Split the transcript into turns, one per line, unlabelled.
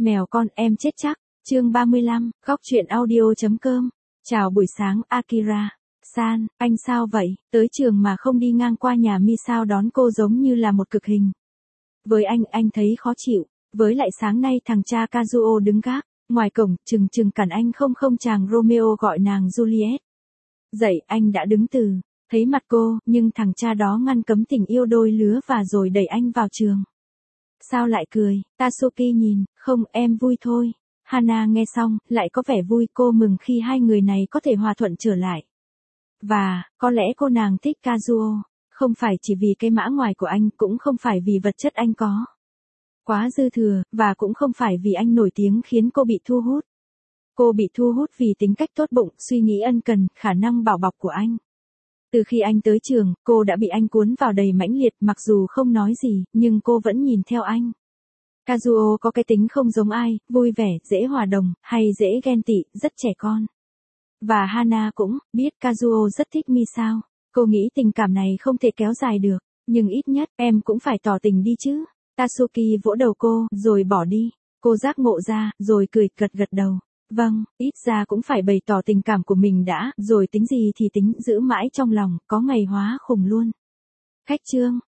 Mèo con em chết chắc. Chương 35, góc truyện audio.com. Chào buổi sáng Akira. San, anh sao vậy? Tới trường mà không đi ngang qua nhà Misao đón cô giống như là một cực hình. Với anh thấy khó chịu. Với lại sáng nay thằng cha Kazuo đứng gác ngoài cổng, chừng cản anh không chàng Romeo gọi nàng Juliet. Dậy, anh đã đứng từ, thấy mặt cô, nhưng thằng cha đó ngăn cấm tình yêu đôi lứa và rồi đẩy anh vào trường. Sao lại cười? Tatsuki nhìn, không, em vui thôi. Hana nghe xong, lại có vẻ vui, cô mừng khi hai người này có thể hòa thuận trở lại. Và, có lẽ cô nàng thích Kazuo, không phải chỉ vì cái mã ngoài của anh, cũng không phải vì vật chất anh có quá dư thừa, và cũng không phải vì anh nổi tiếng khiến cô bị thu hút. Cô bị thu hút vì tính cách tốt bụng, suy nghĩ ân cần, khả năng bảo bọc của anh. Từ khi anh tới trường, cô đã bị anh cuốn vào đầy mãnh liệt, mặc dù không nói gì, nhưng cô vẫn nhìn theo anh. Kazuo có cái tính không giống ai, vui vẻ, dễ hòa đồng, hay dễ ghen tị, rất trẻ con. Và Hana cũng biết Kazuo rất thích Misao. Cô nghĩ tình cảm này không thể kéo dài được, nhưng ít nhất em cũng phải tỏ tình đi chứ. Tatsuki vỗ đầu cô, rồi bỏ đi. Cô giác ngộ ra, rồi cười, gật đầu. Vâng, ít ra cũng phải bày tỏ tình cảm của mình đã, rồi tính gì thì tính, giữ mãi trong lòng, có ngày hóa khùng luôn. Khách chương.